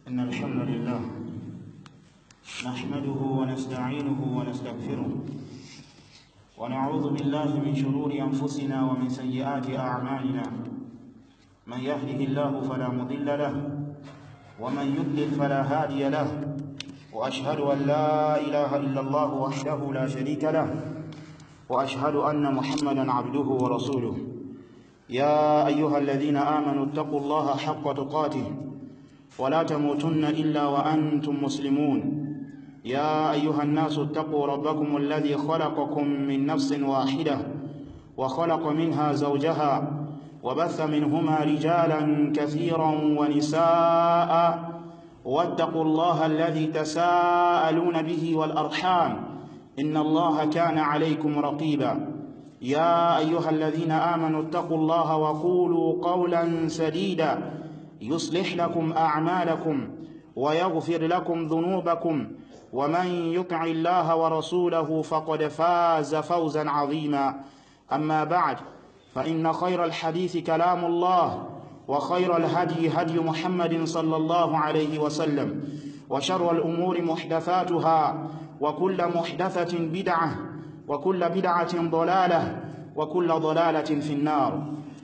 إن الحمد لله نحمده ونستعينه ونستغفره ونعوذ بالله من شرور أنفسنا ومن سيئات أعمالنا. من يهده الله فلا مضل له ومن يضلل فلا هادي له، وأشهد أن لا إله إلا الله وحده لا شريك له، وأشهد أن محمدا عبده ورسوله. يا أيها الذين آمنوا اتقوا الله حق تقاته ولا تموتن إلا وأنتم مسلمون. يا أيها الناس اتقوا ربكم الذي خلقكم من نفس واحدة وخلق منها زوجها وبث منهما رجالا كثيرا ونساء، واتقوا الله الذي تساءلون به والأرحام إن الله كان عليكم رقيبا. يا أيها الذين آمنوا اتقوا الله وقولوا قولا سديدا يصلح لكم أعمالكم ويغفر لكم ذنوبكم، ومن يطع الله ورسوله فقد فاز فوزا عظيما. أما بعد، فإن خير الحديث كلام الله، وخير الهدي هدي محمد صلى الله عليه وسلم، وشر الأمور محدثاتها، وكل محدثة بدعة، وكل بدعة ضلالة، وكل ضلالة في النار.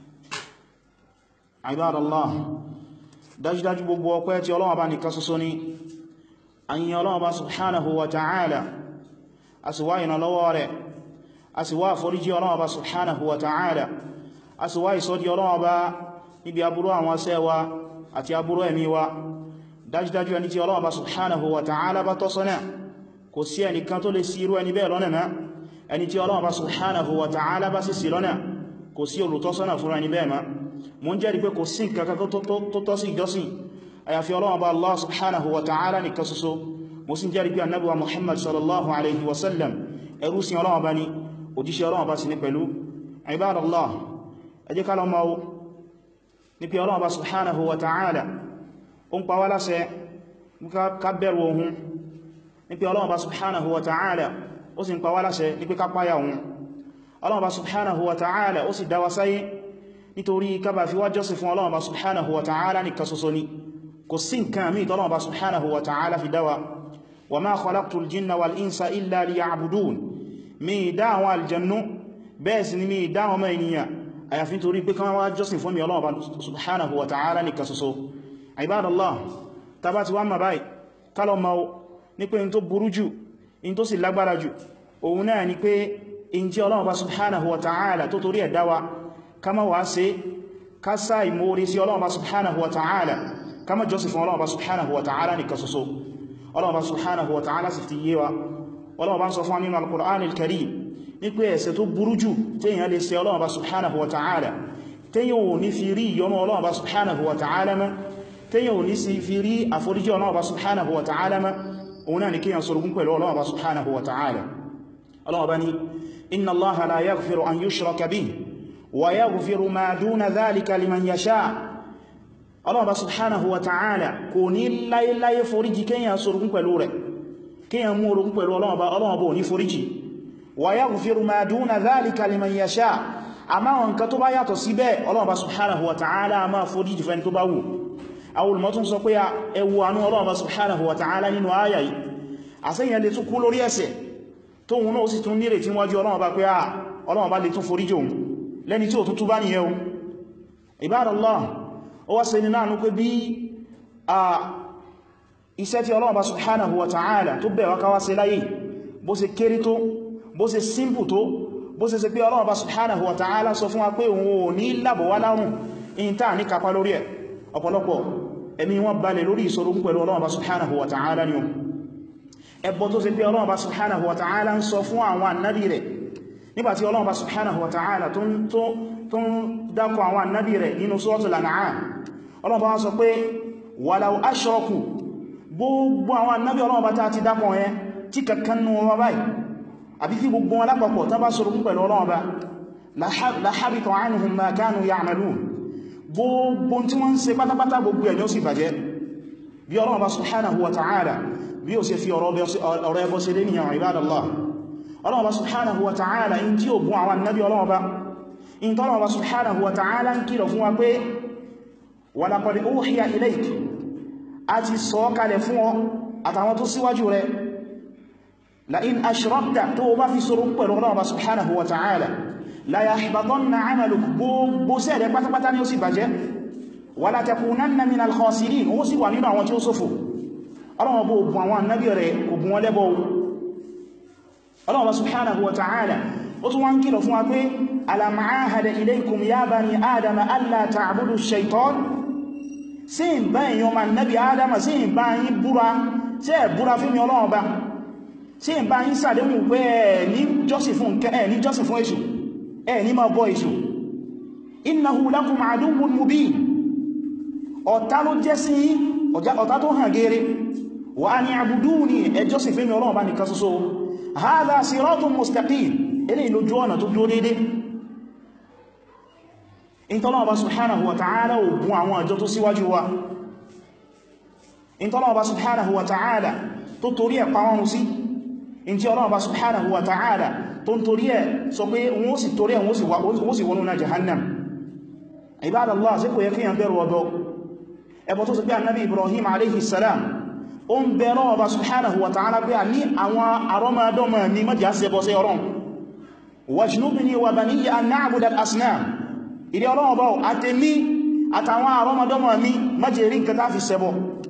عباد الله، dájúdájú gbogbo ọpẹ́ tí Ọlọ́run bá nìkan ṣoṣo ni. A yìn Ọlọ́run bá subhanahu wa ta'ala, a sì wá ìrànlọ́wọ́ rẹ̀, a sì wá àforíjì Ọlọ́run bá subhanahu wa ta'ala, a sì wá ìsọ́dí Ọlọ́run bá níbi aburú àwọn asẹ́ wa àti aburú ẹ̀mí wa. Dájúdájú ẹni tí Ọlọ́run bá subhanahu wa ta'ala bá tọ́ sọ́nà, kò sí ẹnìkan tó lè sí irú ẹni bẹ́ẹ̀ lọ́nà náà. Ẹni tí Ọlọ́run bá subhanahu wa ta'ala bá sì sí lọ́nà, kò sí olùtọ́sọ́nà fún ẹni bẹ́ẹ̀ ma. Mo ń jẹ́rìí pé kò sí nǹkan tó tọ́ sí ìjọsìn àyàfi Ọlọ́run bá Allah subhanahu wa ta'ala nìkan ṣoṣo. Mo sì ń jẹ́rìí pé Ànábì wa Muhammad sallallahu alaihi wasallam ẹrú sí Ọlọ́run bá ní, òjíṣẹ́ Ọlọ́run bá sì ní pẹ̀lú. Ibadallah, ẹ jẹ́ ká lọ mọ̀ ní pé Ọlọ́run bá subhanahu wa ta'ala ó ń pa wá láṣẹ ká bẹ̀rù ohun, ní pé Ọlọ́run bá subhanahu wa ta'ala ó sì ń pa wá láṣẹ ní pé ká páyà ohun. Ọlọ́run bá subhanahu wa ta'ala ó sì dá wa sáyé nítorí ká bá fi wá jọ́sìn fún Ọlọ́run bá subhanahu wa ta'ala nìkan ṣoṣo ni. Kò sí nǹkan mí tọ́lọ́run bá subhanahu wa ta'ala fi dáwa. Wa ma khalaqtul jinna wal insa illa liya'budun. Mi dá àwọn aljannu, bẹ́ẹ̀ sì ni mi dá àwọn ọmọ ènìyàn àyàfi nítorí pé kan wá jọ́sìn fún mi Ọlọ́run bá subhanahu wa ta'ala nìkan ṣoṣo. Ibadallah, tá bá ti wá mọ̀ báyìí, ká lọ mọ̀ ní pé in tó burú jù, in tó sì lágbára jù, òun náà ni pé in tí Ọlọ́run bá subhanahu wa ta'ala tó torí ẹ̀ dá wa, kama wá sí ká sá ìmórí sí Ọlọ́run bá subhanahu wa ta'ala, kama jọ́sìn fún Ọlọ́run bá subhanahu wa ta'ala nìkan ṣoṣo. Ọlọ́run bá subhanahu wa ta'ala sì ti yé wa. Ọlọ́run bá ń sọ fún nínú al-Qur'an al-Karim ní pé ẹ̀ṣẹ̀ tó burú jù téèyàn lè ṣe Ọlọ́run bá subhanahu wa ta'ala, téèyàn ò ní fi rí ìyọ́nú Ọlọ́run bá subhanahu wa ta'ala mọ́, téèyàn ò ní sí fi rí àforíjì Ọlọ́run bá subhanahu wa ta'ala mọ́, òun náà ni kíyàn sorogún pẹ̀lú Ọlọ́run bá subhanahu wa ta'ala. Ọlọ́run bá ní inna Allaha la yaghfiru an yushraka bihi wa yaghfiru ma duna dhalika liman yasha. Allah subhanahu wa ta'ala kò ní láíláí foríjì kíyàn sorogún pẹ̀lú rẹ̀, kíyàn mú orogún pẹ̀lú Ọlọ́run bó ní foríjì. Wa yaghfiru ma duna dhalika liman yasha. Àmá wọn nǹkan tó bá yàtọ̀ sí bẹ́ẹ̀, Allah subhanahu wa ta'ala máa foríjì fẹ́ni tó bá wù. Àwọn olùmọ̀ sọ pé ẹwù àánú Allah subhanahu wa ta'ala nínú àyà yìí. Àṣẹ́yàn lè tún kú lórí ẹ̀ṣẹ̀ tó wọn náà sì tún nírè tí wájú Ọlọ́run bá pé Ọlọ́run bá lè tún foríjì òun lẹ́ni tí ó tún túbá nìyẹn. Ibadallah, ó wá ṣe ní náà pé bí iṣẹ́ tí Ọlọ́run bá subhanahu wa ta'ala tó bẹ̀rẹ̀ ká wá ṣe láyé bó ṣe kéré tó, bó ṣe simple tó, bó ṣe pé Ọlọ́run bá subhanahu wa ta'ala sọ fún wa pé òun ò ní lábọ̀ wá lárùn in táà ní kápá lórí ẹ̀. Ọ̀pọ̀lọpọ̀ ẹ̀mí wọn balẹ̀ lórí ìṣòro pẹ̀lú Ọlọ́run bá subhanahu wa ta'ala ni o. Ẹbọ tó ṣe pé Ọlọ́run bá subhanahu wa ta'ala ń sọ fún àwọn annabi rẹ̀ nígbàtí Ọlọ́run bá subhanahu wa ta'ala tó ń dákọ̀ àwọn annabi rẹ̀ nínú suratul An'am. Ọlọ́run bá sọ pé walau ashraku, gbogbo àwọn annabi Ọlọ́run bá tá ti dákọ̀ yẹn tí kankanú wọn báyìí àbí tí gbogbo wọn lápapọ̀ tán bá sọ̀rọ̀ pẹ̀lú Ọlọ́run bá la habita anhum ma kanu ya'malun. Gbogbo tí wọ́n ń ṣe pátápátá gbogbo ẹ̀ ni ó sì bàjẹ́. Bí Ọlọ́run bá subhanahu wa ta'ala bí ó ṣe fi ọ̀rọ̀ ẹbọ ṣe lé ní àwọn Ibadallah. Ọlọ́run bá subhanahu wa ta'ala in tí ó bún àwọn annabi Ọlọ́run bá, in tọ́lọ́run bá subhanahu wa ta'ala ń kìlọ̀ fún wa pé wa laqad uhiya ilayk a ti sọ kalẹ̀ fún ọ àtàwọn tó síwájú rẹ̀ la in ashrakta tó bá fi sọ̀rọ̀ pẹ̀lú Ọlọ́run subhanahu wa ta'ala la yahbatanna 'amaluk gbogbo sẹ́ẹ̀dẹ̀ pátápátá ni ó sì bàjẹ́ wa la takunanna minal khasirin ó sì wà nínú àwọn tí ó ṣòfò Ọlọ́run bó bùn àwọn annabi rẹ̀ kò bùn wọn lẹ́bọ̀ Ọlọ́run subhanahu wa ta'ala ó tún wá ń kìlọ̀ fún wa pé alam ahada ilaykum ya bani adama alla ta'budu ash-shaytan sí ń bá èèyàn ma nábi adama sí ń bá yín búra sí ẹ̀ búra fún mi Ọlọ́run bá sí ń bá yín sàdéhùn pé ẹ̀ ní jọ́sìn fún èṣù ẹ̀ ní máa bọ èṣù innahu lakum aduwwun mubin ọ̀tá ló jẹ́ sí ọ̀tá tó hàn gẹ́rẹ́ wa an i'buduni ẹ jọ́sìn fún mi Ọlọ́run bá nìkan ṣoṣo hadha siratun mustaqim eléyìí lójú ọ̀nà tó dúró dédé ìntọ́lọ́wọ́ bá subhanahu wa ta'ala ògùn àwọn àjọ tó síwájú wa ìntọ́lọ́wọ́ bá subhanahu wa ta'ala tó torí ẹ̀ pàwọn sí ìntí ọlọ́wọ́ bá subhanahu wa ta'ala tó ń torí ẹ̀ sọ pé wọ́n sì torí ẹ̀ wọ́n sì wọnú náà jahannam ibadallah sí kò yẹ kíyàn bẹ̀rù ọ̀dọ̀ ẹbọ tó sì pé annabi Ibrahim alayhi salam ó ń bẹ̀rù ọlọ́wọ́ bá subhanahu wa ta'ala pé a ní àwọn àrọ́mọdọ́mọ ní mọ́jà sẹ́bọ̀ sí ọ̀rọ̀ wajnubni wa baniya an na'buda al-asnam ìdí Ọlọ́run bá àtẹ́mí àtàwọn àrọ́mọdọ́mọ mi májèrí nǹkan tá fi ṣẹbọ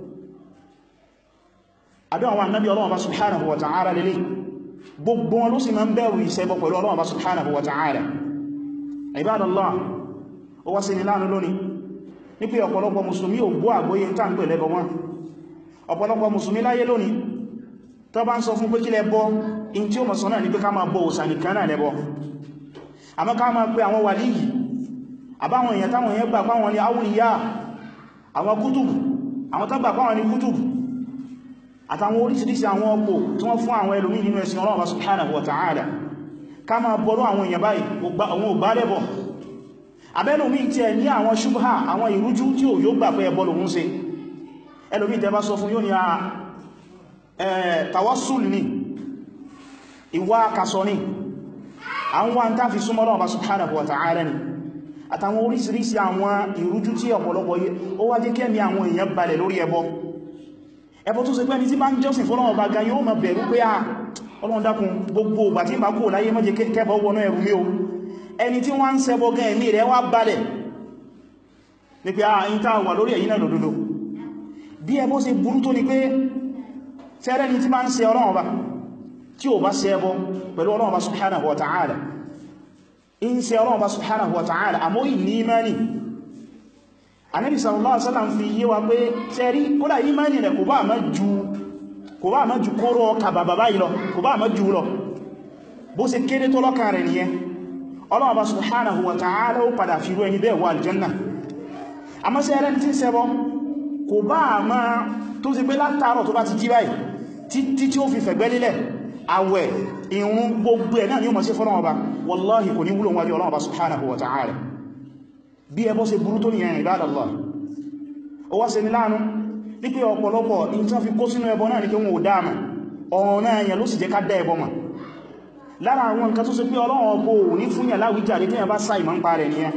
àbí àwọn annabi Ọlọ́run bá subhanahu wa ta'ala lélé gbogbo wọn ló sì máa ń bẹ̀rù ìṣẹbọ pẹ̀lú Ọlọ́run bá subhanahu wa ta'ala ibadallah ó wá sí ní láàánú lónìí ní pé ọ̀pọ̀lọpọ̀ mùsùlùmí ò gbọ́ àgbóyé tá ń pè lẹ́bọ wọn ọ̀pọ̀lọpọ̀ mùsùlùmí láyé lónìí tó bá ń sọ fún pé kí lẹ́bọ in tí ó mọ̀ sọ náà ní pé ká máa bọ òsà nìkan náà lẹ́bọ àmọ́ ká máa pé àwọn wàlíyì àbáwọn èèyàn táwọn èèyàn gbà pàwọn ní awliya àwọn kútùbù àwọn tó gbà pàwọn ní kútùbù àtàwọn orísìírísìí àwọn ọ̀pọ̀ tí wọ́n fún àwọn ẹlòmí nínú ẹ̀sìn Ọlọ́run subhanahu wa ta'ala ká máa bọ́rọ̀ àwọn èèyàn báyìí àwọn ò bá lẹ́bọ̀ abẹ́lòmí tí ẹ ní àwọn ṣubha àwọn ìrújú tí ò yóò gbà pé ẹbọ lòun ṣe ẹlòmí tẹ́ bá sọ fún yóò ní tawassul ni ìwà kasọ ni àwọn wá ń tá fi súnmọ́ Ọlọ́run subhanahu wa ta'ala ni àtàwọn orísìírísìí àwọn ìrújú tí ọ̀pọ̀lọpọ̀ ó wá jẹ́ kẹ́mí àwọn èèyàn balẹ̀ lórí ẹbọ tó ṣe pé ní tí bá ń jọ́sìn fọ́lọ́run bá ga yóò máa bẹ̀rù pé Ọlọ́run dákun gbogbo ìgbà tí bá kò láyé má jẹ́ kẹ́bọ wọnú ẹrù mi o ẹni tí wọ́n ń ṣẹbọ gan ẹ̀mí rẹ̀ wá balẹ̀ ní pé in tá wà lórí ẹ̀yìn náà lòdòdó bí ẹbọ ṣe burú tó ní pé tẹ́rẹ́ ni tí bá ń ṣe Ọlọ́run bá tí ò bá ṣe ẹbọ pẹ̀lú Ọlọ́run bá subhanahu wa ta'ala in ṣe Ọlọ́run bá subhanahu wa ta'ala àmọ́ ìní imani Ànábì sallallahu alaihi wasallam fi yé wa pé tẹ́rí kódà imani rẹ̀ kò bá má ju kóró ọkà bàbá báyìí lọ kò bá má ju lọ bó ṣe kéré tó lọ́kàn rẹ̀ nìyẹn Ọlọ́run bá subhanahu wa ta'ala ó padà fi rú ẹni bẹ́ẹ̀ wọ aljanna àmọ́ sí ẹrẹ́ tí ń ṣẹbọ kò bá má tó sì pé látàárọ̀ tó bá ti jí báyìí títí tí ó fi fẹ̀gbẹ́ lílẹ̀ àwẹ̀ ìrun gbogbo ẹ̀ náà ni ó mọ̀ sí fọ́nà ọba wallahi kò ní wúlò wájú Ọlọ́run ọba subhanahu wa ta'ala bí ẹbọ ṣe burú tó nìyàn ibadallah ó wá ṣe ní láàánú ní pé ọ̀pọ̀lọpọ̀ in tán fi kó sínú ẹbọ náà ní pé wọn ò dáàmà ọ̀nà ẹ̀yàn ló sì jẹ́ ká dá ẹbọ mà lára àwọn nǹkan tó ṣe pé Ọlọ́run ọbọ̀ ò ní fún yà láwíjàre tí yàn bá sáì máa ń pa rẹ̀ nìyẹn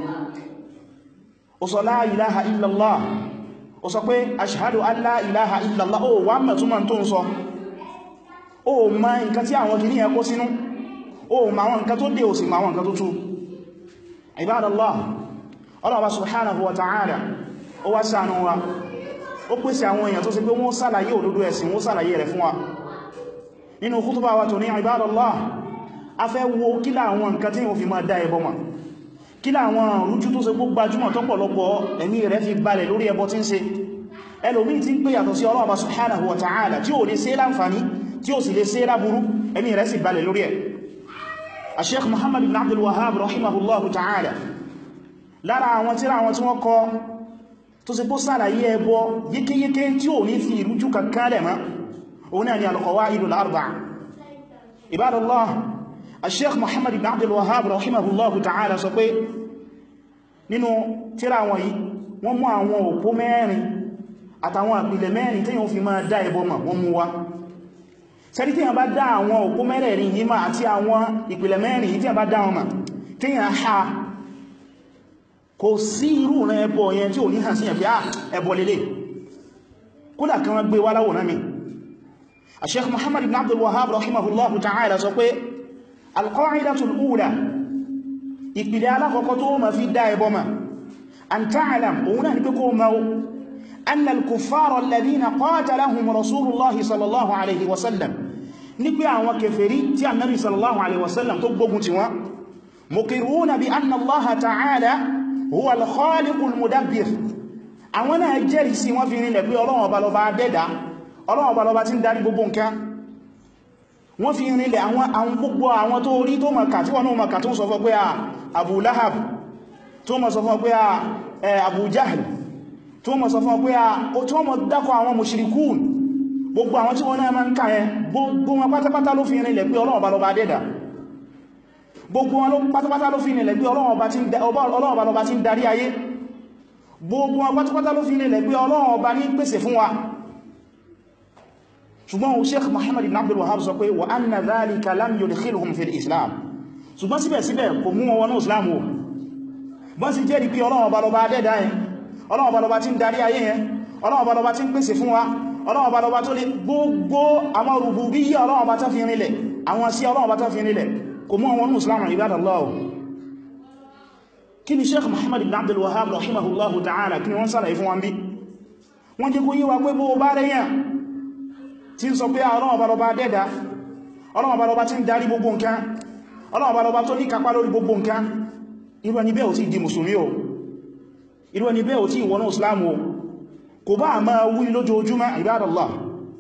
ó sọ la ilaha illallah ó sọ pé ashhadu an la ilaha illallah ó wà mẹ́túnmọ̀ tó ń sọ ó ma nǹkan tí àwọn kìí ẹkọ́ sínú ó ma wọn nǹkan tó dé ò sì ma wọn nǹkan tó tú ibadallah Allah subhanahu wa ta'ala ó wá ṣàánú wa ó pèsè àwọn èèyàn tó sì pé wọ́n ṣàlàyé òdodo ẹ̀sìn wọ́n ṣàlàyé rẹ̀ fún wa nínú khutbah wa tó ní ibadallah a fẹ́ wo kílà àwọn nǹkan tí wọ́n fi máa dá ẹbọ mọ̀ kílà àwọn rújú tó sì pé gbajúmọ̀ tọ́pọ̀lọpọ̀ ẹ̀mí rẹ̀ fi balẹ̀ lórí ẹbọ tí ń ṣe ẹlòmí tí ń pè yàtọ̀ sí Allah subhanahu wa ta'ala tí ò lè ṣe láǹfààní tí ó sì lè ṣe láburú ẹ̀mí rẹ̀ sì balẹ̀ lórí ẹ̀ Sheikh Muhammad ibn Abdul Wahhab rahimahullahu ta'ala lára àwọn tírà àwọn tí wọ́n kọ tó sì kó sàlàyé ẹbọ yékéyéké tí ò ní fi ìrújú kankan lẹ̀ mọ́ òun náà ni al-Qawa'idul Arba'a ibadallah Sheikh Muhammad ibn Abdul Wahhab rahimahullahu ta'ala sọ pé nínú tírà wọn yìí wọ́n mú àwọn òpó mẹ́rin àtàwọn àpìlẹ̀ mẹ́rin tí yóò fi máa dá ẹbọ mọ̀ wọ́n mú wá sẹ́rí tí yàn bá dá àwọn òpó mẹ́rẹ̀ẹ̀rin yìí máa àti àwọn ìpìlẹ̀ mẹ́rin yìí tí yàn bá dá wọn mà tí yàn ha kò sí irú rẹ̀ ẹbọ yẹn tí ò ní hàn sí yàn pé ẹbọ lélẹ̀ kódà kan wọ́n gbé wá láwòrán mi. Sheikh Muhammad ibn Abdul Wahhab rahimahullahu ta'ala sọ pé al-qa'idatul ula, ìpìlẹ̀ alákọ̀ọ́kọ́ tó ma fi dá ẹbọ ma, an ta'lam, òun náà ni pé kó ma anna al-kuffara alladhina qatalahum rasulullahi sallallahu alaihi wasallam, ní pé àwọn kèfèrí tí annabi sallallahu alaihi wasallam tó gbógun ti wọn, muqirruna bi anna allaha ta'ala huwa al-khaliqul mudabbir, àwọn náà jẹ́rìí sí wọ́n fi rinlẹ̀ pé Ọlọ́run ọba lọba dẹ́dà, Ọlọ́run ọba lọba tí ń darí gbogbo nǹkan. Wọ́n fi rinlẹ̀ àwọn gbogbo àwọn tó rí tó mọ̀ká tí wọ́n náà mọ̀ká tó ń sọ fún pé Abu Lahab, tó mọ̀ sọ fún pé Abu Jahl, tó mọ̀ sọ fún pé tó mọ̀ dákọ̀ àwọn mushrikun, gbogbo àwọn tí wọ́n náà máa ń ká ẹ, gbogbo wọn pátápátá ló fi rinlẹ̀ pé Ọlọ́run ọba lọba dẹ́dà, gbogbo wọn pátápátá ló fi rinlẹ̀ pé Ọlọ́run ọba lọba tí ń darí ayé, gbogbo wọn pátápátá ló fi rinlẹ̀ pé Ọlọ́run ọba ní pèsè fún wa. Ṣùgbọ́n Sheikh Muhammad ibn Abdul Wahhab sọ pé wa anna dhalika lam yudkhilhum fil Islam, ṣùgbọ́n síbẹ̀síbẹ̀ kò mú wọn ní Islam o. Bọ́n sì jẹ́rìí pé Ọlọ́run ọba lọba dẹ́dà yẹn, Ọlọ́run ọba lọba tí ń darí ayé yẹn, Ọlọ́run ọba lọba tí ń pèsè fún wa, Ọlọ́run ọba lọba tó lè gbogbo àwọn rububiyya Ọlọ́run ọba tó fi rinlẹ̀, àwọn sí Ọlọ́run ọba tó fi rinlẹ̀, kò mú wọn ní Islam ibadallah. Kí ni Sheikh Muhammad ibn Abdul Wahhab rahimahullahu ta'ala kí ni wọ́n sálàyé fún wọn bí? Wọ́n jẹ́ kó yé wa pé bó bá rẹ̀ yẹn tí ń sọ pé Ọlọ́run ọba lọba dẹ́dà, Ọlọ́run ọba lọba tí ń darí gbogbo nǹkan, Ọlọ́run ọba lọba tó ní kápá lórí gbogbo nǹkan, irú ẹni bẹ́ẹ̀ ò tí di mùsùlùmí o, irú ẹni bẹ́ẹ̀ ò tí wọnú Islam o, kò bá máa wí lójoojúmọ́ ibadallah.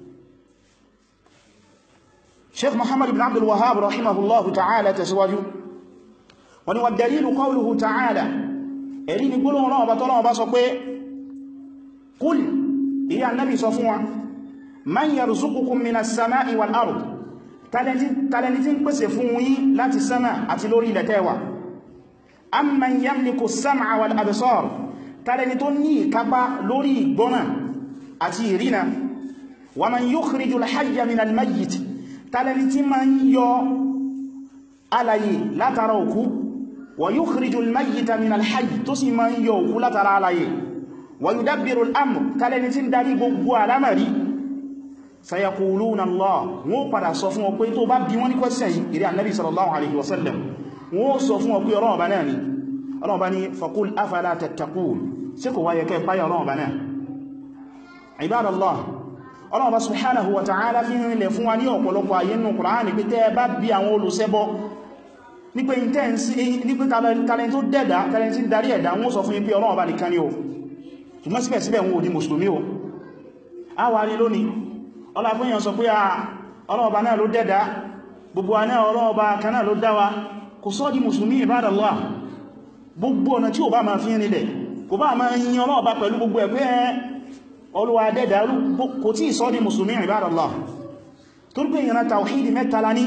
Sheikh Muhammad ibn Abdul Wahhab rahimahullahu ta'ala tẹ̀síwájú, wọ́n ni wà dalilu qawluhu ta'ala, ẹ̀rí ni gbólóhùn Ọlọ́run ọba tọ́lọ́run ọba sọ pé qul, ìyá annabi sọ fún wa, man yarzuqukum minas sama'i wal ard, tàlẹni tí ń pèsè fún yín láti sama àti lórí ilẹ̀ tẹ́wà, amman yamliku as-sam'a wal absar, tàlẹni tó ní ìkápá lórí ìgbọ́nà àti ìrìnà, wa man yukhrijul hayya minal mayyit, tàlẹni tí ma ń yọ alààyè látara òkú, wa yukhrijul mayyita minal hayy, tó sì ma ń yọ òkú látara alààyè, wa yudabbiru al-amr, tàlẹni tí ń darí gbogbo alamari, sayaquluna Allah, wọ́n padà sọ fún ọ pé tó bá bí wọ́n ní question yìí ìrẹ́ annabi sallallahu alaihi wasallam, wọ́n sọ fún ọ pé Ọlọ́run ọba náà ni. Ọlọ́run ọba ní faqul afala tattaqun, sí kò wáyé kẹ́ páyà Ọlọ́run ọba náà. Ibadallah, Ọlọ́run ọba subhanahu wa ta'ala fi rinlẹ̀ fún wa ní ọ̀pọ̀lọpọ̀ ayé nínú Kùránì pé tẹ́ bá bí àwọn olùṣẹbọ ní pé talent tó dẹ̀dá, talent tí darí ẹ̀dá, wọ́n sọ fún yín pé Ọlọ́run ọba nìkan ni o, ṣùgbọ́n síbẹ̀síbẹ̀ wọn ò di mùsùlùmí o. A wà rí lónìí ọlọ́pìnyàn sọ pé Ọlọ́run ọba náà ló dẹ́dá, gbogbo wa náà Ọlọ́run ọba kan náà ló dá wa, kò sọ́ di mùsùlùmí ibadallah. Gbogbo ọ̀nà tí ó bá máa fi rinlẹ̀, kò bá máa yin Ọlọ́run ọba pẹ̀lú gbogbo ẹgbẹ́ Olúwa dẹ́dá, kò tí sọ́ di mùsùlùmí ibadallah. Torí pé ìran tawhidi mẹ́ta la ní,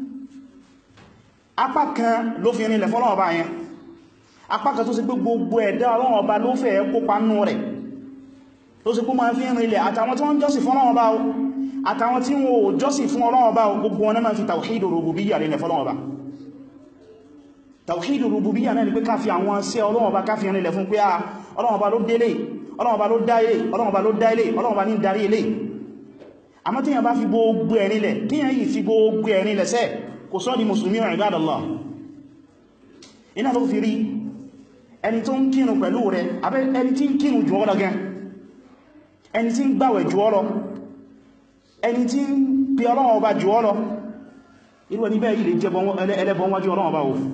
apá kan ló fi rinlẹ̀ fọ́lọ́run ọba yẹn, apá kan tó sì pé gbogbo ẹ̀dá Ọlọ́run ọba ló fẹ́ kópa nínú rẹ̀, tó sì kó máa fi rinlẹ̀, àtàwọn tí wọ́n jọ́sìn fún Ọlọ́run ọba àtàwọn tí wọ́n ò jọ́sìn fún Ọlọ́run ọba, gbogbo wọn náà máa fi tawhidu rububiyya rinlẹ̀ fọ́lọ́run ọba. Tawhidu rububiyya náà ni pé ká fi àwọn sí Ọlọ́run ọba ká fi rinlẹ̀ fún pé Ọlọ́run ọba ló délé, Ọlọ́run ọba ló dá ilé, Ọlọ́run ọba ló dá ilé, Ọlọ́run ọba ní darí ilé. Àmọ́ tí yàn bá fi gbogbo ẹ̀ rinlẹ̀, kí yàn yìí fi gbogbo ẹ̀ rinlẹ̀ sẹ́, kò sọ́ di mùsùlùmí ibadallah. Iná ló fi rí ẹni tó ń kírun pẹ̀lú rẹ̀, àbẹ́ ẹni tí ń kírun jù ọ́ lọ gan, ẹni tí ń gbàwẹ̀ jù ọ́ lọ, ẹni tí ń pe Ọlọ́run ọba jù ọ́ lọ, irú ẹni bẹ́ẹ̀ yìí lè jẹ́ ẹlẹ́bọn wájú Ọlọ́run ọba o.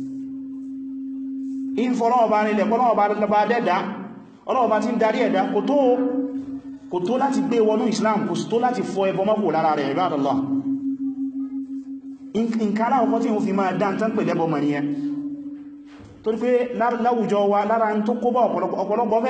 In fọ́lọ́run ọba nílẹ̀ Ọlọ́run ọba dẹ́dà, Ọlọ́run ọba tí ń darí ẹ̀dá, kò tó láti gbé wọnú Islam, kò tó láti fọ ẹbọ mọ́kò lára rẹ̀ ibadallah. Nǹkan aláwọ̀kọ́ tí ó fi máa dá tán pẹ̀lẹ́bọ mọ̀ nìyẹn. Torí pé láwùjọ wa lára ń tó kó bá ọ̀pọ̀lọpọ̀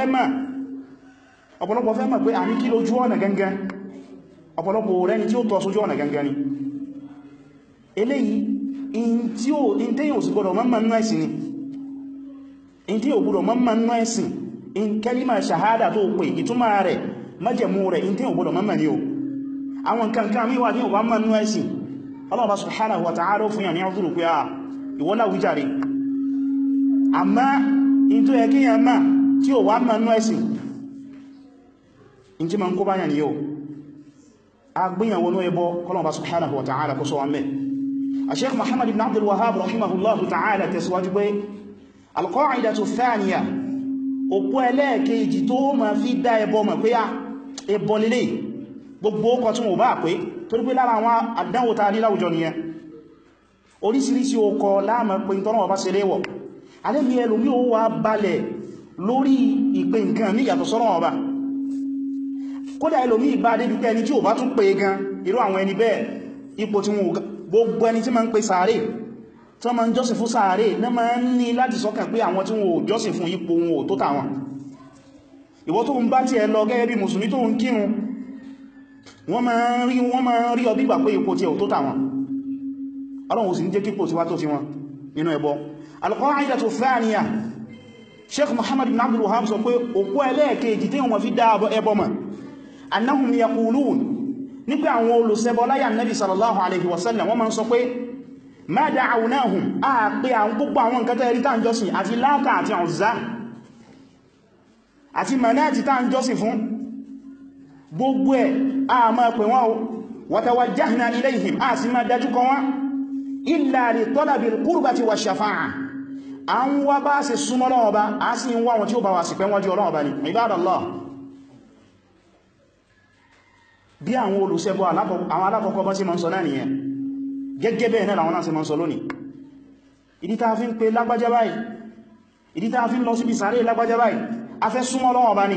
fẹ́ mọ̀ pé àní kí lójú ọ̀nà gangan, ọ̀pọ̀lọpọ̀ rẹ̀ ni tí ó tọ́ sójú ọ̀nà gangan ni. Eléyìí in tí yóò sì gbọdọ̀ mọ́mọ̀ nínú ẹ̀sìn ni, in tí yóò gbọdọ̀ mọ́mọ̀ nínú ẹ̀sìn, in kẹ́límà ṣàhádà tó pè ìtumà rẹ̀ májẹ̀mú rẹ̀, in tí yóò gbọdọ̀ mọ́mọ̀ ni o. Àwọn kankan míwà ní ọba mọ́ nínú ẹ̀sìn, Allah subhanahu wa ta'ala fún yà ní ọdúrù pé ìwọ́lá wíjàre. Àmá in tó yẹ kí yàn máa tí ó wà mọ́ nínú ẹ̀sìn, in tí ma ń kó báyà ní yóò agbíyànwó ní ẹbọ kọlọ̀bá subhanahu wa ta'ala kó sọ wọn mẹ́. a Sheikh Muhammad ibn Abdul Wahhab rahimahullahu ta'ala tẹ̀síwájú pé al-qa'idatu thaniya òpó ẹlẹ́ẹ̀kejì tó ma fi dá ẹbọ mọ̀ pé ẹbọ lílé gbogbo ọkọ̀ tí wọ́n bá pé torí pé lára àwọn àdánwò ta ní láwùjọ nìyẹn orísìírísìí ọkọ̀ láàmà pé tọ́nà ọba ṣe léwọ̀ alẹ́bí ẹlòmí ó wà balẹ̀ lórí ìpé nǹkan ní yàtọ̀ sọ́nà ọba kódà ẹlòmí ìbá débi pé ẹni tí ò bá tún pé gan irú àwọn ẹni bẹ́ẹ̀ ipò tí wọ́n gbogbo ẹni tí ma ń pe sàárè tó ma ń jọ́sìn fún sàárè náà ma ń ní láti sọ́kàn pé àwọn tí wọ́n ò jọ́sìn fún ipò wọn ò tó tàwọn ìwọ tó ń bá tí ẹ lọ gẹ́gẹ́ bí mùsùlùmí tó ń kírun wọ́n ma ń rí ọbí ìgbà pé ipò tí ẹ ò tó tàwọn ọlọ́run sì ní jẹ́ kípò tí wá tó ti wọn nínú ẹbọ. al-qa'idatu thaniya Sheikh Muhammad ibn Abdul Wahhab sọ pé òpó ẹlẹ́ẹ̀kejì tí wọ́n fi dá ẹbọ mọ̀ annahum yaqulun ní pé àwọn olùṣẹbọ láyé Nabi sallallahu alaihi wasallam wọ́n ma ń sọ pé ma da'awnahum a pé àwọn gbogbo àwọn nǹkan tẹ́rí tá ń jọ́sìn àti Láàtà àti Uzza àti Manati tá ń jọ́sìn fún gbogbo ẹ̀ a máa pè wọ́n wa tawajjahna ilayhim a sì máa dájú kọ wọ́n illa li talabil qurbati wa shafa'a an wa bá ṣe súnmọ́ Ọlọ́run Ọba a sì ń wá wọn tí ó bá wà sí pẹ́ wájú Ọlọ́run Ọba ni ibadallah bí àwọn olùṣẹbọ àwọn alákọ̀ọ́kọ́ bá sí mọ́ ń sọ náà nìyẹn gẹ́gẹ́ bẹ́ẹ̀ náà làwọn náà sí mọ́ ń sọ lónìí ìdí tá fi ń pe lágbájá báyìí ìdí tá fi ń lọ síbi sàárè lágbájá báyìí a fẹ́ súnmọ́ Ọlọ́run Ọba ni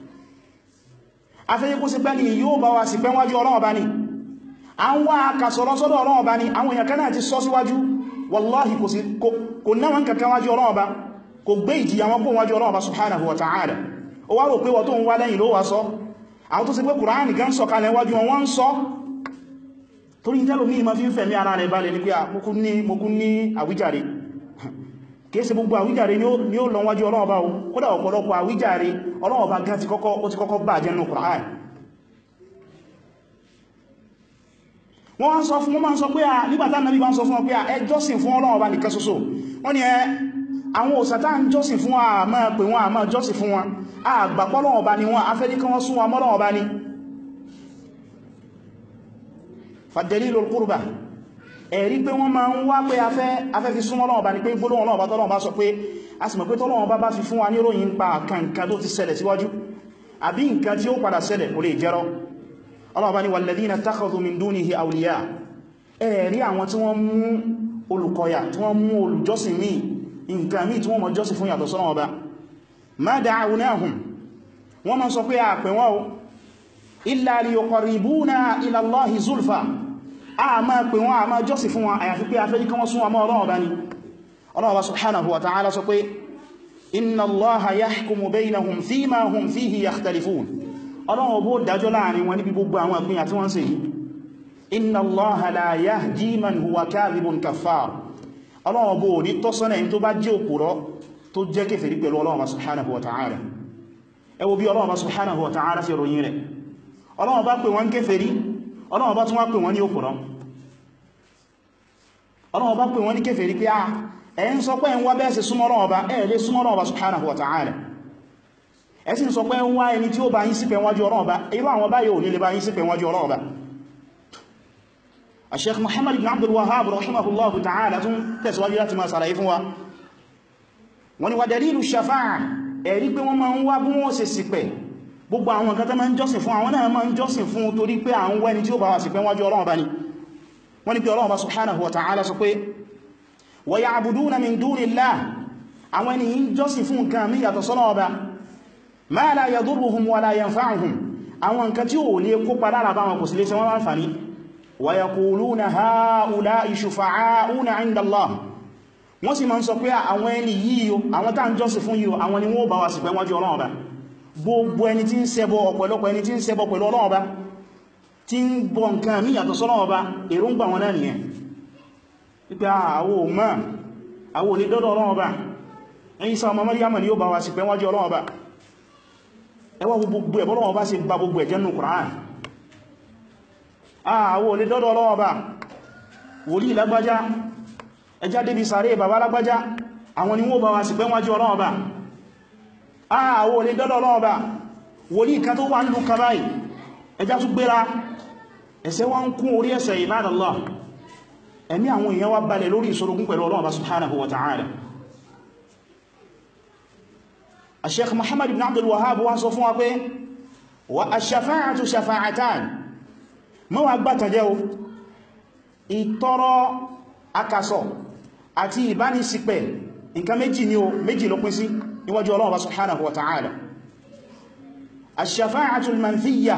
a fẹ́ yíkú sí pẹ́ ni yóò bá wà sí pẹ́ wájú Ọlọ́run Ọba ni àwọn akàsọ̀rọ̀ sọ́dọ̀ Ọlọ́run Ọba ni àwọn èèyàn kan náà ti sọ síwájú wallahi kò náà wọn kankan wájú Ọlọ́run Ọba kò gbé ìjìyà wọn kó wájú Ọlọ́run Ọba subhanahu wa ta'ala ó wá rò pé wọ́n tó ń wá lẹ́yìn ló wá sọ àwọn tó sì pé Kùránì gan sọ kalẹ̀ wájú wọn wọ́n sọ torí ìtẹ́lò mí ma fi ń fẹ̀mí ara rẹ̀ balẹ̀ ní pé mokún ní àwíjàre kìí ṣe gbogbo àwíjàre ni ó lọ wájú Ọlọ́run Ọba kódà ọ̀pọ̀lọpọ̀ àwíjàre Ọlọ́run Ọba gan ti kọ́kọ́ bà jẹ́ nínú Kùránì wọ́n sọ fún wọ́n máa ń sọ pé nígbàtá Ànábì bá ń sọ fún wọn pé ẹ jọ́sìn fún Ọlọ́run Ọba nìkan ṣoṣo wọ́n ní àwọn òsàtà ń jọ́sìn fún wọn àmá pè wọn àmá jọ́sìn fún wọn àgbàpọ̀ Ọlọ́run Ọba ni wọn afẹ́ ní kí wọ́n sún wọn mọ́ Ọlọ́run Ọba ni fadalilul qurba ẹ̀rí pé wọ́n máa ń wá pé afẹ́ fi súnmọ́ Ọlọ́run Ọba ni pé gbólóhùn Ọlọ́run Ọba tọ́lọ́run bá sọ pé a sì mọ̀ pé tọ́lọ́run Ọba bá fi fún wa ní ròyìn pa kankan tó ti ṣẹlẹ̀ síwájú àbí nǹkan tí ó padà ṣẹlẹ̀ kò lè jẹ́rọ Ọlọ́run Ọba ni walladhina takhadhu min dunihi awliya ẹ̀rí àwọn tí wọ́n mú olùkọ̀yà tí wọ́n mú olùjọ́sìn míì nǹkan míì tí wọ́n mọ̀ jọ́sìn fún yàtọ̀ sọ́lọ́run Ọba ma da'awnahum wọ́n máa sọ pé a pè wọ́n illa liyuqarribuna ila Allahi zulfa a máa pè wọ́n a máa jọ́sìn fún wọn àyàfi pé a fẹ́ kí wọ́n sún àmọ́ Ọlọ́run Ọba ni Ọlọ́run Ọba subhanahu wa ta'ala sọ pé inna Allaha yahkumu baynahum fima hum fihi yakhtalifun Ọlọ́run Ọba dájọ́ láàrin wọn níbi gbogbo àwọn ìpínyà tí wọ́n ṣe yìí inna Allaha la yahdi man huwa kadhibun kaffar Ọlọ́run Ọba ò ní tọ́sọ́nà ẹni tó bá jẹ́ òpùrọ́ tó jẹ́ kèfèrí pẹ̀lú Ọlọ́run subhanahu wa ta'ala ẹ wo bí Ọlọ́run subhanahu wa ta'ala ṣe ròyìn rẹ̀ Ọlọ́run bá pè wọ́n kèfèrí Ọlọ́run bá tún wá pè wọ́n ní òpùrọ́ Ọlọ́run bá pè wọ́n ní kèfèrí pé ẹ̀ ń sọ pé ń wá bẹ́ẹ̀ sí súnmọ́ Ọlọ́run Ọba ẹ̀ lè súnmọ́ Ọlọ́run subhanahu wa ta'ala ẹ̀ sì ń sọ pé ń wá ẹni tí ó bá yín ṣìpẹ̀ wájú Ọlọ́run Ọba irú àwọn báyìí ò ní lè bá yín ṣìpẹ̀ wájú Ọlọ́run Ọba Sheikh Muhammad ibn Abdul Wahhab rahimahullahu ta'ala tún tẹ̀síwájú láti máa sàlàyé fún wa wọ́n ni wà dalilu shafa'a ẹ̀rí pé wọ́n máa ń wá bí wọ́n ṣe ṣìpẹ̀ gbogbo àwọn nǹkan tó máa ń jọ́sìn fún àwọn náà máa ń jọ́sìn fún torí pé à ń wẹ́ni tí ó bá wà ṣìpẹ̀ wájú Ọlọ́run Ọba ni wọ́n ni pé Ọlọ́run Ọba subhanahu wa ta'ala sọ pé wa ya'buduna min dunillah àwọn ẹni yìí jọ́sìn fún nǹkan mí yàtọ̀ sọ́lọ́run Ọba ma la yadurruhum wa la yanfa'uhum àwọn nǹkan tí ó lè kópa lára bá wọn kò sí lè ṣe wọ́n láǹfààní wa yaquluna ha'ula'i shufa'a'una 'inda Allah wọ́n sì máa ń sọ pé àwọn ẹni yìí àwọn tá ń jọ́sìn fún yìí àwọn ni wọ́n bá wà sí pẹ́ wájú Ọlọ́run Ọba gbogbo ẹni tí ń ṣẹbọ ọ̀pọ̀lọpọ̀ ẹni tí ń ṣẹbọ pẹ̀lú Ọlọ́run Ọba tí ń bọ nǹkan mí yàtọ̀ sọ́lọ́run Ọba èròǹgbà wọn náà nìyẹn wípé àwọ olè dọ́dọ̀ Ọlọ́run Ọba Ìsá ọmọ Maryam ni ó bá wà sí pẹ́ wájú Ọlọ́run Ọba ẹwà gbogbo ẹ̀bọ́ Ọlọ́run Ọba sì bá gbogbo ẹ̀jẹ́ nínú Qur'an àwọ olè dọ́dọ̀ Ọlọ́run Ọba wòlíì lágbájá ẹjá débi sàárè bàbá lágbájá àwọn ni wọ́n bá wà sí pẹ́ wájú Ọlọ́run Ọba àwọ olè dọ́dọ̀ Ọlọ́run Ọba wòlí kan tó wà ń lú kabáyì ẹjá tún gbéra ẹ̀ṣẹ̀ wá ń kún orí ẹ̀ṣẹ̀ ibadallah ẹ̀mí àwọn èèyàn wá balẹ̀ lórí ìṣorogún pẹ̀lú Ọlọ́run subhanahu wa ta'ala. Sheikh Muhammad ibn Abdul Wahhab wá sọ fún wa pé wa ash-shafa'atu shafa'atan mọ́ wà gbátànjẹ́ o ìtọrọ akasọ̀ àti ìbánisípẹ̀ nǹkan méjì ni o méjì ló pín sí níwájú Ọlọ́run subhanahu wa ta'ala. Ash-shafa'atu al-manfiyya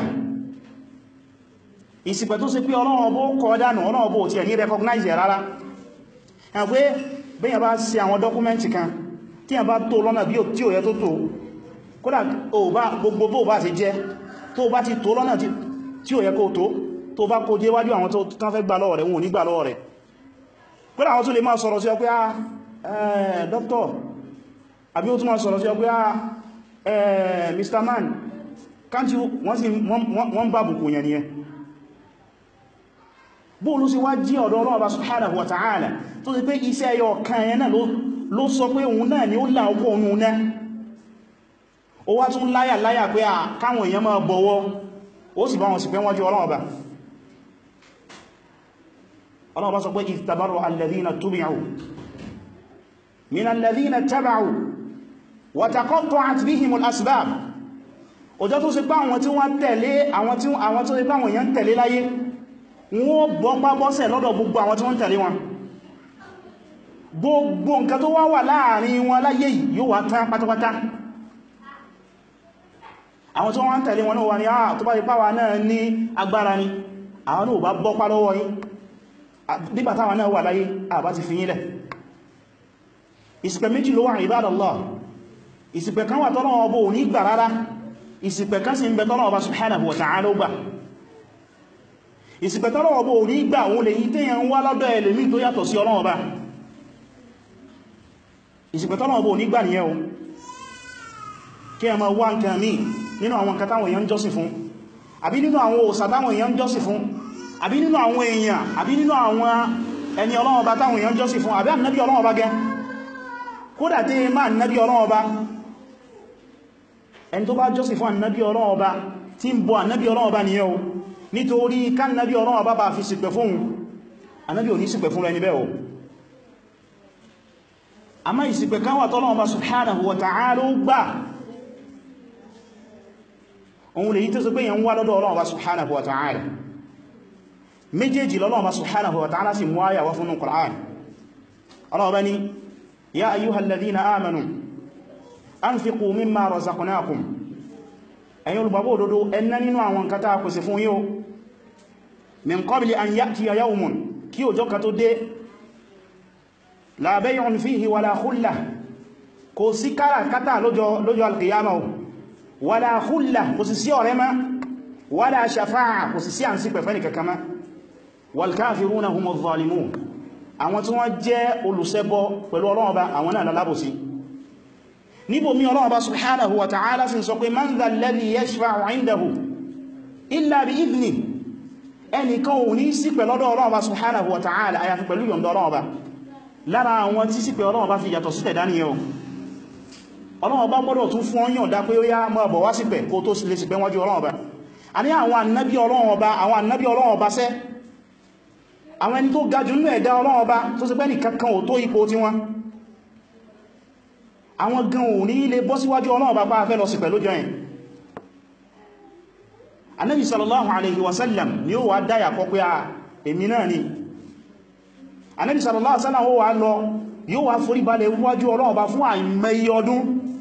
ìsìpẹ̀ tó sì pé Ọlọ́run bó kọ dánù Ọlọ́run bó ti ẹ̀ ní recognize ẹ̀ rárá ẹ̀ pé bẹ́yàn bá ṣe àwọn dọ́kúmẹ́ntì kan tí a bá tó lọ́nà bí tí ò yẹ tó tó kódà gbogbo bó bá ti jẹ́ tó bá ti tó lọ́nà tí ò yẹ kó tó bá kó jẹ́ wájú àwọn tó tán fẹ́ gbà lọ́wọ́ rẹ̀ wọn ò ní gbà lọ́wọ́ rẹ̀ kódà àwọn tó lè máa sọ̀rọ̀ sí ọ pé doctor àbí ó tún máa sọ̀rọ̀ sí ọ pé Mr. Man can't you wọ́n bá bùkù yẹn ni ẹ bóòlù sí wá jí ọ̀dọ̀ Ọlọ́run subhanahu wa ta'ala tó ti pé iṣẹ́ ẹyọ kan yẹn náà ló sọ pé òun náà ni ó là ọkọ̀ òun náà ó wá tún láyà pé káwọn èèyàn máa bọ̀wọ̀ ó sì bá wọn sì pé wọ́n jí Ọlọ́run bá sọ pé idh tabarra'a alladhina tubi'u mina alladhina taba'u wa taqatta'at bihimul asbab ọjọ́ tó sì pé àwọn tí wọ́n tẹ̀lé àwọn tó sì pé àwọn èèyàn tẹ̀lé láyé wọ́n bọ́pá bọ́sẹ̀ lọ́dọ̀ gbogbo àwọn tí wọ́n tẹ̀lé wọn gbogbo nǹkan tó wá wà láàrin wọn láyé yìí yóò wá tán pátápátá àwọn tí wọ́n tẹ̀lé wọn náà wà ní tó bá ipá wa náà ní agbára ni àwọn náà bá bọ́pá lọ́wọ́ yín nígbà táwọn náà wà láyé àbá ti fi yílẹ̀ ìsìpẹ̀ méjì ló wà ibadallah ìsìpẹ̀ kan wà tọ́lọ́wọ́ bó ní gbà rárá ìsìpẹ̀ kan sì ń bẹ tọ́lọ́wọ́ subhanahu wa ta'ala gbà ìsìpẹ̀tọ́lọ̀ ọbọ̀ orí gbà òun lè yí tẹ́yàn ń wá lọ́dọ̀ ẹlòmí tó yàtọ̀ sí Ọlọ́run Ọba ìsìpẹ̀tọ́lọ̀ ọbọ̀ orí gbà nìyẹn o kí ẹ ma wá nǹkan mí nínú àwọn nǹkan táwọn èèyàn jọ́sìn fún àbí nínú àwọn òsà táwọn èèyàn jọ́sìn fún àbí nínú àwọn èèyàn àbí nínú àwọn ẹni Ọlọ́run Ọba táwọn èèyàn jọ́sìn fún àbí ànábì Ọlọ́run Ọba gẹ́ kódà tí máa ànábì Ọlọ́run Ọba ẹni tó bá jọ́sìn fún ànábì Ọlọ́run Ọba tí ń bọ ànábì Ọlọ́run Ọba nìyẹn o nítorí ká nábí Ọlọ́run Ọba bá fi ṣìpẹ̀ fún ànábì ò ní ṣìpẹ̀ fún ẹni bẹ́ẹ̀ o a máa ìṣìpẹ̀ kan wà tọ́lọ́run Ọba subhanahu wa ta'ala gbà ohun lè yí tó sọ pé yẹn wá lọ́dọ̀ Ọlọ́run Ọba subhanahu wa ta'ala méjèèjì l'Ọlọ́run Ọba subhanahu wa ta'ala sì mú àyà wá fún Qur'an Ọlọ́run Ọba ní ya ayyuhal ladhina amanu anfiqu mimma razaqnakum ẹ̀yin olùgbàgbọ́ òdodo ẹ̀nà nínú àwọn nǹkan tá a pèsè fún yín min qabli an ya'tiya yawmun kí ọjọ́ kan tó dé la bay'un fihi wala khullah kò sí káràkátà lọ́jọ́ alqiyama wala khullah kò sí sí ọ̀rẹ́ má wala shafa'a kò sí sí à ń sí pẹ̀fẹ́ nìkankan má wal kafiruna humuz zalimun àwọn tí wọ́n jẹ́ olùṣẹbọ pẹ̀lú Ọlọ́run Ọba àwọn náà lálábòsí níbò mí Ọlọ́run Ọba subhanahu wa ta'ala sì sọ pé man dhal ladhi yashfa'u 'indahu illa bi idhnihi ẹnìkan ò ní ṣìpẹ̀ lọ́dọ̀ Ọlọ́run Ọba subhanahu wa ta'ala àyàfi pẹ̀lú yọ̀ǹda Ọlọ́run Ọba lára àwọn tí ṣìpẹ̀ Ọlọ́run Ọba fi yàtọ̀ sí tẹ̀dá nìyẹn o Ọlọ́run Ọba gbọ́dọ̀ tún fún ọyàn dá pé ó yá mọ́ ọ̀bọ̀ wá ṣìpẹ̀ kó tó lè ṣìpẹ̀ wájú Ọlọ́run Ọba a ní àwọn ànábì Ọlọ́run Ọba sẹ́ àwọn ẹni tó ga jù nínú ẹ̀dá Ọlọ́run Ọba tó sì pé nìkankan ò tó ipò tí wọ́n àwọn gan ò ní ilé bọ́ síwájú Ọlọ́run bá pàá fẹ́ lọ sí pẹ̀lú jọyìn Ànábì sallallahu alaihi wasallam ni ó wà dáyà kọ pé èmi náà ni Ànábì sallallahu alaihi wasallam ó wà lọ yóò wà forí balẹ̀ wájú Ọlọ́run bá fún àìmẹ́yẹ ọdún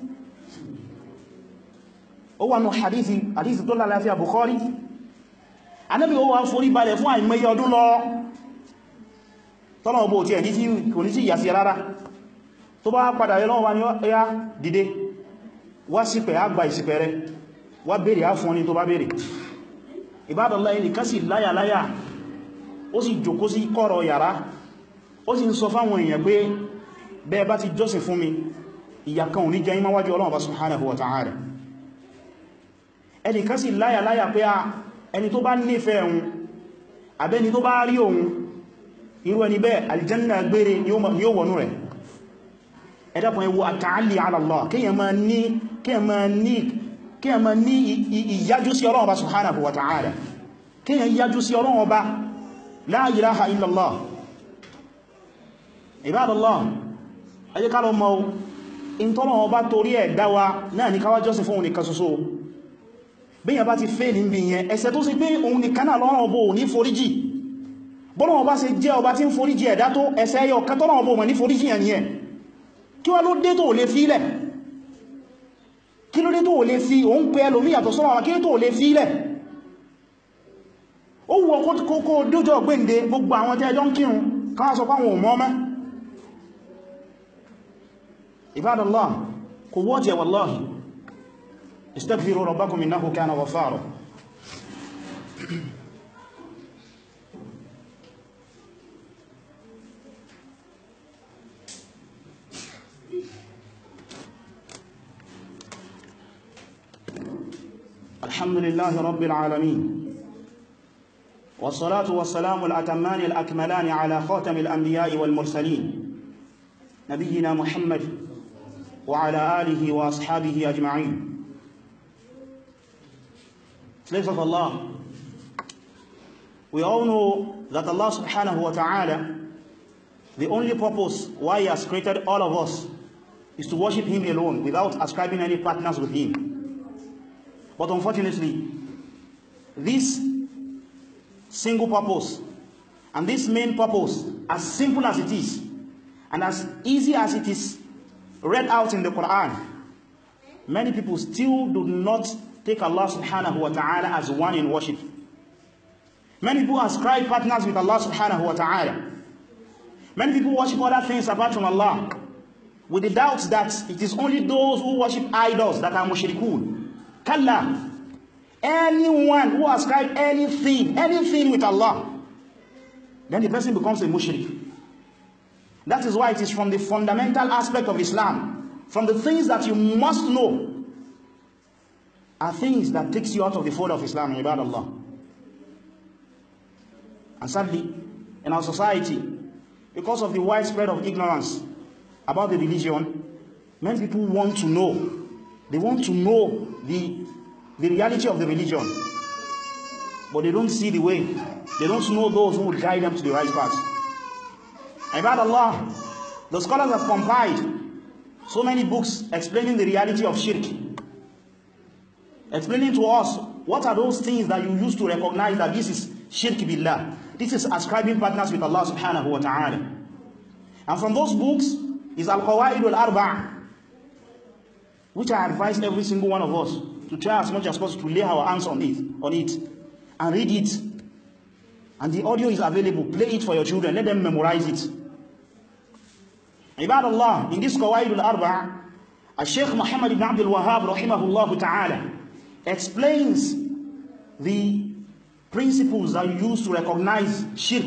ó wà nù hadithi tó lálàáfíà Bukhari Ànábì ó wà forí balẹ̀ fún àìmẹ́yẹ ọdún lọ tọ́lọ̀ bó tí ẹ̀ kò ní sí ìyàsí rárá tó bá padà yẹ lọ́wọ́ ní ọya dìde wá sípẹ̀ àgbà ìsìpẹ̀ rẹ̀ wá bèèrè á fún ní tó bá bèèrè Ibadallah ilẹ̀ kásì láyàláyà ó sì jòkó sí kọ̀rọ̀ yàrá ó sì ń sọ fáwọn èèyàn pé bẹ́ẹ̀ bá ti jọ́sìn fún mi ìyà kan ò ní jẹ ìmáwájú Ọlọ́run subhanahu wa ta'ala ẹni kásì láyàláyà pé ẹni tó bá nífẹ̀ẹ́ òun àbẹ́ni tó bá rí òun irú ẹni bẹ́ẹ̀ aljanna gbére ni ó wọnú rẹ̀ ẹ̀dàpọ̀ ẹwọ àtàálì ala Allah kíyàn máa ní kí ẹ ma ní ìyájú sí Ọlọ́run Ọba subhanahu wa ta'ala, kí ẹ yájú sí Ọlọ́run Ọba la ilaha illallah. Ibadallah, ayé ká lọ mọ́ in tọ́lọ́run Ọba torí ẹ̀ dá wa náà ní ká wá jọ́sìn fún òun nìkan ṣoṣo. Bí yẹn bá ti fẹ́ ní bí yẹn, ẹ̀ṣẹ̀ tó sì pé òun nìkan náà lọ́rọ̀ ọbọ̀ ò ní foríjì. Bọ́lọ́run Ọba ṣe jẹ́ ọba tí ń foríjì ẹ̀dá tó, ẹ̀ṣẹ̀ ẹyọ kan tọ́lọ́run ọbọ̀ mọ̀ ní foríjì yẹn yẹn. Kí wá ló dé tó lè fílẹ̀? Kí ló dé tó lè fi òun pé ẹlòmí yàtọ̀ sọ́rọ̀ àwọn kí tó lè fílẹ̀? Ó wọ kókó dójọ́ gbéǹde gbogbo àwọn tẹ́ ẹjọ́ ń kírun káwà sọ páwọn òmọ́ mẹ́. Ibadallah, kò wọ́jẹ̀ wallahi. Istaghfiru rabbakum innahu kana ghaffara. الحمد لله رب العالمين، والصلاة والسلام الأتمان الأكملان على خاتم الأنبياء والمرسلين نبينا محمد وعلى آله وأصحابه أجمعين. Slaves of Allah, we all know that Allah subhanahu wa ta'ala, the only purpose why He has created all of us is to worship Him alone without ascribing any partners with Him. But unfortunately, this single purpose and this main purpose, as simple as it is and as easy as it is read out in the Quran, many people still do not take Allah subhanahu wa ta'ala as one in worship. Many people ascribe partners with Allah subhanahu wa ta'ala. Many people worship other things apart from Allah with the doubts that it is only those who worship idols that are mushrikun. Kalla, anyone who ascribes anything with Allah, then the person becomes a mushrik. That is why it is from the fundamental aspect of Islam, from the things that you must know, are things that takes you out of the fold of Islam, ibadallah. And sadly, in our society, because of the widespread of ignorance about the religion, many people want to know. They want to know the reality of the religion, but they don't see the way. They don't know those who will guide them to the right path. Ibadallah, the scholars have compiled so many books explaining the reality of shirk, explaining to us what are those things that you use to recognize that this is shirk billah. This is ascribing partners with Allah subhanahu wa ta'ala. And from those books is Al-Qawaid al-Arba', which I advise every single one of us to try as much as possible to lay our hands on it and read it. And the audio is available. Play it for your children. Let them memorize it. Ibadallah, in this Qawaid al-Arba', Shaykh Muhammad ibn Abdul Wahhab rahimahullah ta'ala explains the principles that you use to recognize shirk,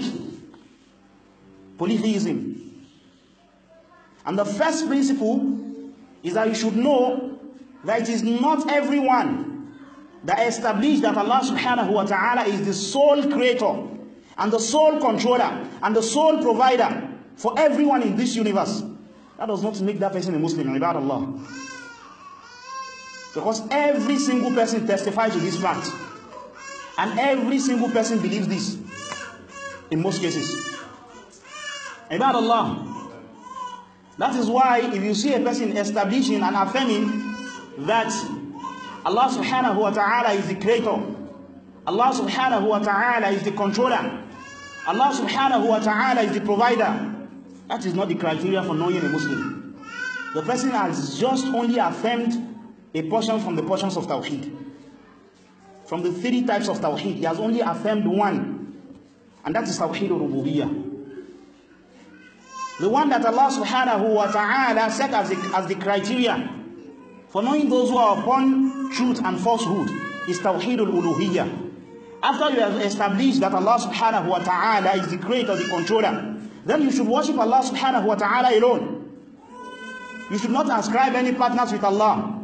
polytheism. And the first principle is that you should know that it is not everyone that established that Allah subhanahu wa ta'ala is the sole creator and the sole controller and the sole provider for everyone in this universe. That does not make that person a Muslim, ibad Allah. Because every single person testifies to this fact, and every single person believes this in most cases. Ibad Allah. That is why if you see a person establishing and affirming that Allah subhanahu wa ta'ala is the creator, Allah subhanahu wa ta'ala is the controller, Allah subhanahu wa ta'ala is the provider, that is not the criteria for knowing a Muslim. The person has just only affirmed a portion from the portions of Tawheed. From the 3 types of Tawheed, he has only affirmed one, and that is Tawheed al-Rububiyyah. The one that Allah subhanahu wa ta'ala set as the criteria for knowing those who are upon truth and falsehood is Tawheed al-Uluhiyyah. After you have established that Allah subhanahu wa ta'ala is the creator, the controller, then you should worship Allah subhanahu wa ta'ala alone. You should not ascribe any partners with Allah.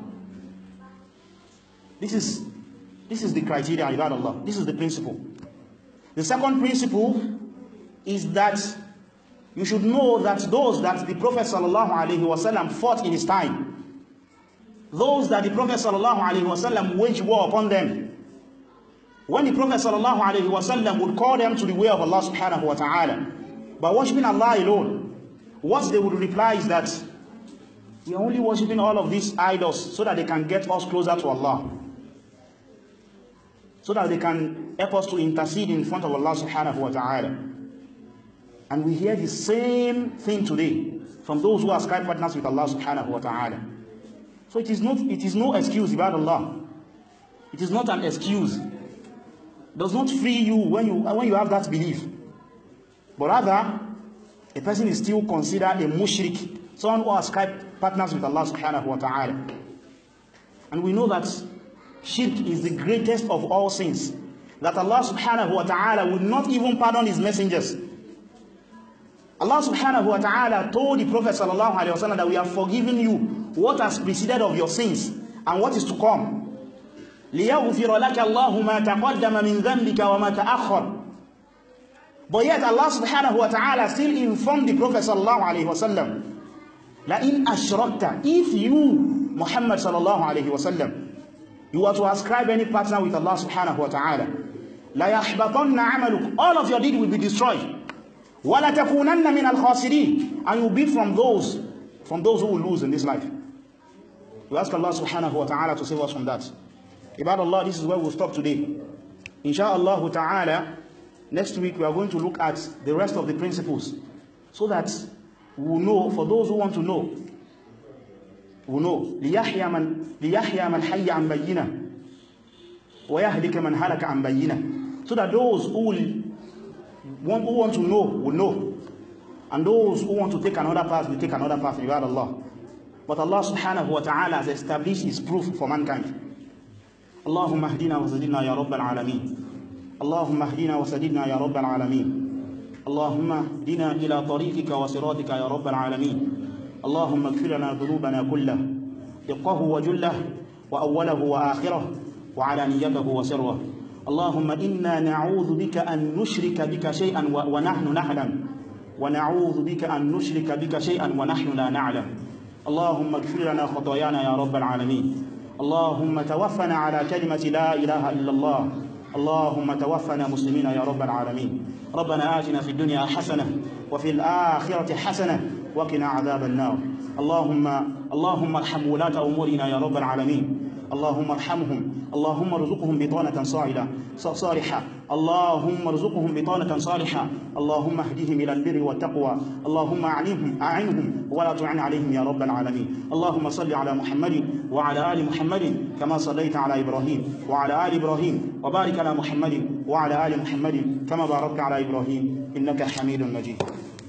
This is the criteria, ibad Allah. This is the principle. The second principle is that you should know that those that the Prophet sallallahu alaihi wasallam fought in his time, those that the Prophet sallallahu alaihi wasallam waged war upon them. When the Prophet sallallahu alaihi wasallam would call them to the way of Allah subhanahu wa ta'ala by worshiping Allah alone, what they would reply is that we are only worshiping all of these idols so that they can get us closer to Allah, so that they can help us to intercede in front of Allah subhanahu wa ta'ala. And we hear the same thing today from those who ascribe partners with Allah subhanahu wa ta'ala. So it is no excuse about Allah. It is not an excuse. It does not free you when you have that belief. But rather, a person is still considered a mushrik, someone who ascribes partners with Allah subhanahu wa ta'ala. And we know that shirk is the greatest of all sins, that Allah subhanahu wa ta'ala would not even pardon his messengers. Allah subhanahu wa ta'ala told the Prophet sallallahu alaihi wasallam that we have forgiven you what has preceded of your sins and what is to come. لِيَغْفِرَ لَكَ اللَّهُ مَا تَقَدَّمَ مِنْ ذَنْبِكَ وَمَا تَأَخَّرَ. But yet Allah subhanahu wa ta'ala still informed the Prophet sallallahu alaihi wasallam, لَإِنْ أَشْرَكْتَ, if you, Muhammad sallallahu alaihi wasallam, you are to ascribe any partner with Allah subhanahu wa ta'ala, لَيَحْبَطَنَّ عَمَلُكَ, all of your deed will be destroyed. وَلَا تَكُونَنَّ مِنَ الْخَاسِرِينَ, and you will be from those who will lose in this life. We ask Allah subhanahu wa ta'ala to save us from that. Ibad Allah, this is where we'll stop today. Insha'Allah ta'ala, next week we are going to look at the rest of the principles, so that we will know, for those who want to know, we will know, لِيَحْيَا مَنْ حَيَّ عَنْ بَيِّنَةٍ وَيَهْلِكَ مَنْ هَلَكَ عَنْ بَيِّنَةٍ, so that those who want to know will know, and those who want to take another path will take another path. Ibad Allah. But Allah subhanahu wa ta'ala has established his proof for mankind. اللهم اهدنا وسددنا يا رب العالمين. اللهم اهدنا وسددنا يا رب العالمين. اللهم اهدنا إلى طريقك وصراطك يا رب العالمين. اللهم اغفر لنا ذنوبنا كله، دقه وجله وأوله وآخره وعلانيته وسره. اللهم إنا نعوذ بك أن نشرك بك شيئا ونحن نعلم، ونعوذ بك أن نشرك بك شيئا ونحن لا نعلم. اللهم اغفر لنا خطايانا يا رب العالمين. اللهم توفنا على كلمة لا إله إلا الله. اللهم توفنا مسلمين يا رب العالمين. ربنا آتنا في الدنيا حسنة وفي الآخرة حسنة وقنا عذاب النار. اللهم ارحم ولاة أمورنا يا رب العالمين. اللهم ارحمهم. اللهم ارزقهم بطانة صالحة. اللهم ارزقهم بطانة صالحة. اللهم اهدهم إلى البر والتقوى. اللهم أعنهم ولا تعن عليهم يا رب العالمين. اللهم صل على محمد وعلى آل محمد كما صليت على إبراهيم وعلى آل إبراهيم، وبارك على محمد وعلى آل محمد كما باركت على إبراهيم، إنك حميد مجيد.